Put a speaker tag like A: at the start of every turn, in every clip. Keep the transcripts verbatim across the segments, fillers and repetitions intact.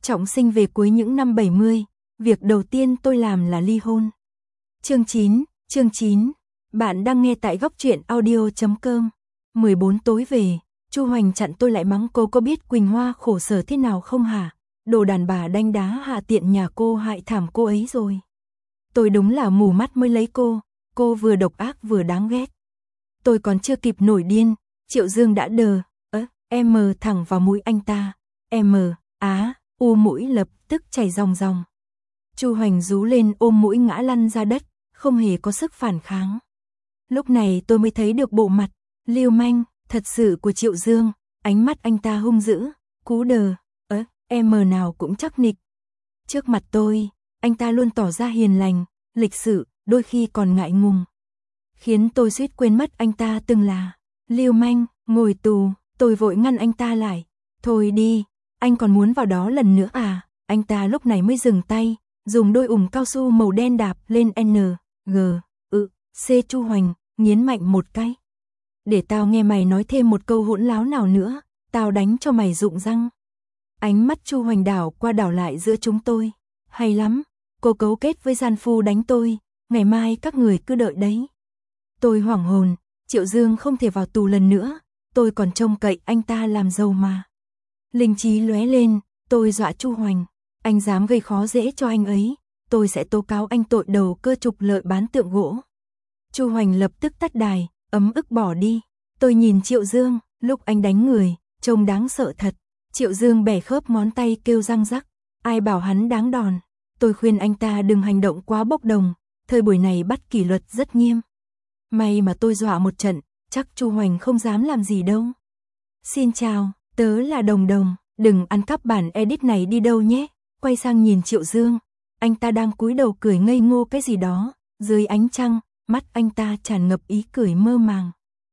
A: Trọng sinh về cuối những năm bảy mươi, việc đầu tiên tôi làm là ly hôn. Chương chín, chương chín. Bạn đang nghe tại góc truyện audio chấm com. mười bốn tối về, Chu Hoành chặn tôi lại mắng cô có biết Quỳnh Hoa khổ sở thế nào không hả? Đồ đàn bà đanh đá hạ tiện nhà cô hại thảm cô ấy rồi. Tôi đúng là mù mắt mới lấy cô, cô vừa độc ác vừa đáng ghét. Tôi còn chưa kịp nổi điên, Triệu Dương đã đờ, ớ, em mờ thẳng vào mũi anh ta. Em mờ, á, u mũi lập tức chảy ròng ròng. Chu Hoành rú lên ôm mũi ngã lăn ra đất, không hề có sức phản kháng. Lúc này tôi mới thấy được bộ mặt lưu manh thật sự của Triệu Dương, ánh mắt anh ta hung dữ, cú đờ, ớ, em mờ nào cũng chắc nịch. Trước mặt tôi, anh ta luôn tỏ ra hiền lành, lịch sự, đôi khi còn ngại ngùng. Khiến tôi suýt quên mất anh ta từng là lưu manh, ngồi tù. Tôi vội ngăn anh ta lại. Thôi đi, anh còn muốn vào đó lần nữa à? Anh ta lúc này mới dừng tay, dùng đôi ủng cao su màu đen đạp lên N, G, ự, C. Chu Hoành, nghiến mạnh một cái. Để tao nghe mày nói thêm một câu hỗn láo nào nữa, tao đánh cho mày rụng răng. Ánh mắt Chu Hoành đảo qua đảo lại giữa chúng tôi. Hay lắm, cô cấu kết với gian phu đánh tôi, ngày mai các người cứ đợi đấy. Tôi hoảng hồn, Triệu Dương không thể vào tù lần nữa, tôi còn trông cậy anh ta làm dâu mà. Linh trí lóe lên, tôi dọa Chu Hoành, anh dám gây khó dễ cho anh ấy, tôi sẽ tố cáo anh tội đầu cơ trục lợi bán tượng gỗ. Chu Hoành lập tức tắt đài, ấm ức bỏ đi. Tôi nhìn Triệu Dương, lúc anh đánh người, trông đáng sợ thật. Triệu Dương bẻ khớp ngón tay kêu răng rắc, ai bảo hắn đáng đòn. Tôi khuyên anh ta đừng hành động quá bốc đồng, thời buổi này bắt kỷ luật rất nghiêm. May mà tôi dọa một trận, chắc Chu Hoành không dám làm gì đâu. Xin chào, tớ là Đồng Đồng, đừng ăn cắp bản edit này đi đâu nhé. Quay sang nhìn Triệu Dương, anh ta đang cúi đầu cười ngây ngô cái gì đó, dưới ánh trăng, mắt anh ta tràn ngập ý cười mơ màng.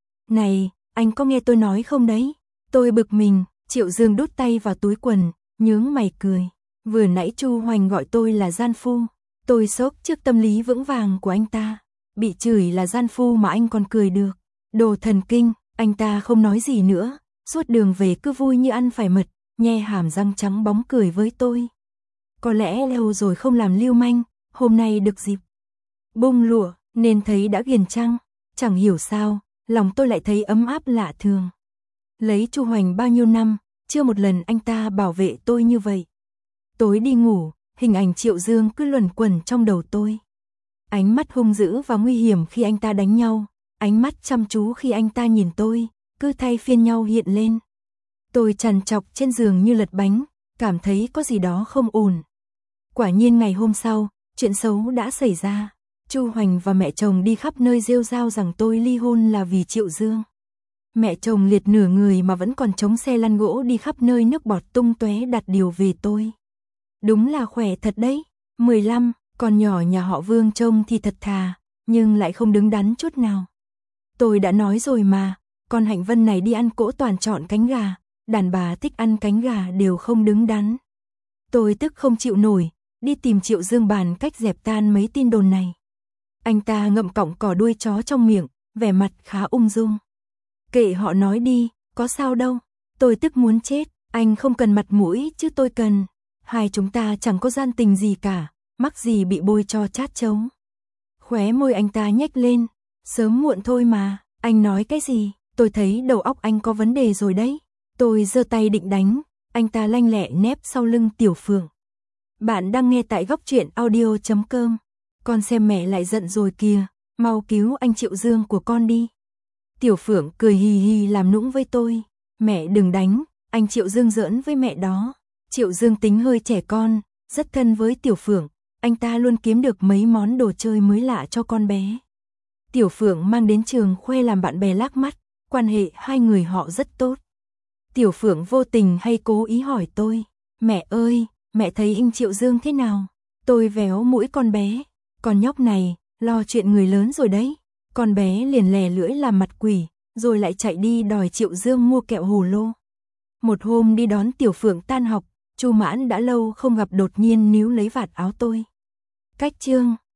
A: Này, anh có nghe tôi nói không đấy? Tôi bực mình, Triệu Dương đút tay vào túi quần, nhướng mày cười. Vừa nãy Chu Hoành gọi tôi là gian phu, tôi sốc trước tâm lý vững vàng của anh ta. Bị chửi là gian phu mà anh còn cười được. Đồ thần kinh, anh ta không nói gì nữa, suốt đường về cứ vui như ăn phải mật, nhe hàm răng trắng bóng cười với tôi. Có lẽ lâu rồi không làm lưu manh, hôm nay được dịp bung lụa, nên thấy đã ghiền trăng. Chẳng hiểu sao, lòng tôi lại thấy ấm áp lạ thường. Lấy Chu Hoành bao nhiêu năm, chưa một lần anh ta bảo vệ tôi như vậy. Tối đi ngủ, hình ảnh Triệu Dương cứ luẩn quẩn trong đầu tôi. Ánh mắt hung dữ và nguy hiểm khi anh ta đánh nhau, ánh mắt chăm chú khi anh ta nhìn tôi, cứ thay phiên nhau hiện lên. Tôi trằn trọc trên giường như lật bánh, cảm thấy có gì đó không ổn. Quả nhiên ngày hôm sau, chuyện xấu đã xảy ra. Chu Hoành và mẹ chồng đi khắp nơi rêu rao rằng tôi ly hôn là vì Triệu Dương. Mẹ chồng liệt nửa người mà vẫn còn chống xe lăn gỗ đi khắp nơi nước bọt tung tóe đặt điều về tôi. Đúng là khỏe thật đấy. mười lăm, con nhỏ nhà họ Vương trông thì thật thà, nhưng lại không đứng đắn chút nào. Tôi đã nói rồi mà, con Hạnh Vân này đi ăn cỗ toàn chọn cánh gà, đàn bà thích ăn cánh gà đều không đứng đắn. Tôi tức không chịu nổi, đi tìm Triệu Dương bàn cách dẹp tan mấy tin đồn này. Anh ta ngậm cọng cỏ đuôi chó trong miệng, vẻ mặt khá ung dung. Kệ họ nói đi, có sao đâu. Tôi tức muốn chết, anh không cần mặt mũi chứ tôi cần. Hai chúng ta chẳng có gian tình gì cả, mắc gì bị bôi cho chát chấu. Khóe môi anh ta nhếch lên, sớm muộn thôi mà, anh nói cái gì, tôi thấy đầu óc anh có vấn đề rồi đấy. Tôi giơ tay định đánh, anh ta lanh lẹ nép sau lưng Tiểu Phượng. Bạn đang nghe tại góc truyện audio chấm com. Con xem mẹ lại giận rồi kìa, mau cứu anh Triệu Dương của con đi. Tiểu Phượng cười hì hì làm nũng với tôi. Mẹ đừng đánh, anh Triệu Dương giỡn với mẹ đó. Triệu Dương tính hơi trẻ con, rất thân với Tiểu Phượng. Anh ta luôn kiếm được mấy món đồ chơi mới lạ cho con bé. Tiểu Phượng mang đến trường khoe làm bạn bè lác mắt, quan hệ hai người họ rất tốt. Tiểu Phượng vô tình hay cố ý hỏi tôi, mẹ ơi, mẹ thấy anh Triệu Dương thế nào? Tôi véo mũi con bé, con nhóc này, lo chuyện người lớn rồi đấy. Con bé liền lè lưỡi làm mặt quỷ, rồi lại chạy đi đòi Triệu Dương mua kẹo hồ lô. Một hôm đi đón Tiểu Phượng tan học, Chu Mãn đã lâu không gặp đột nhiên níu lấy vạt áo tôi. Cách chương,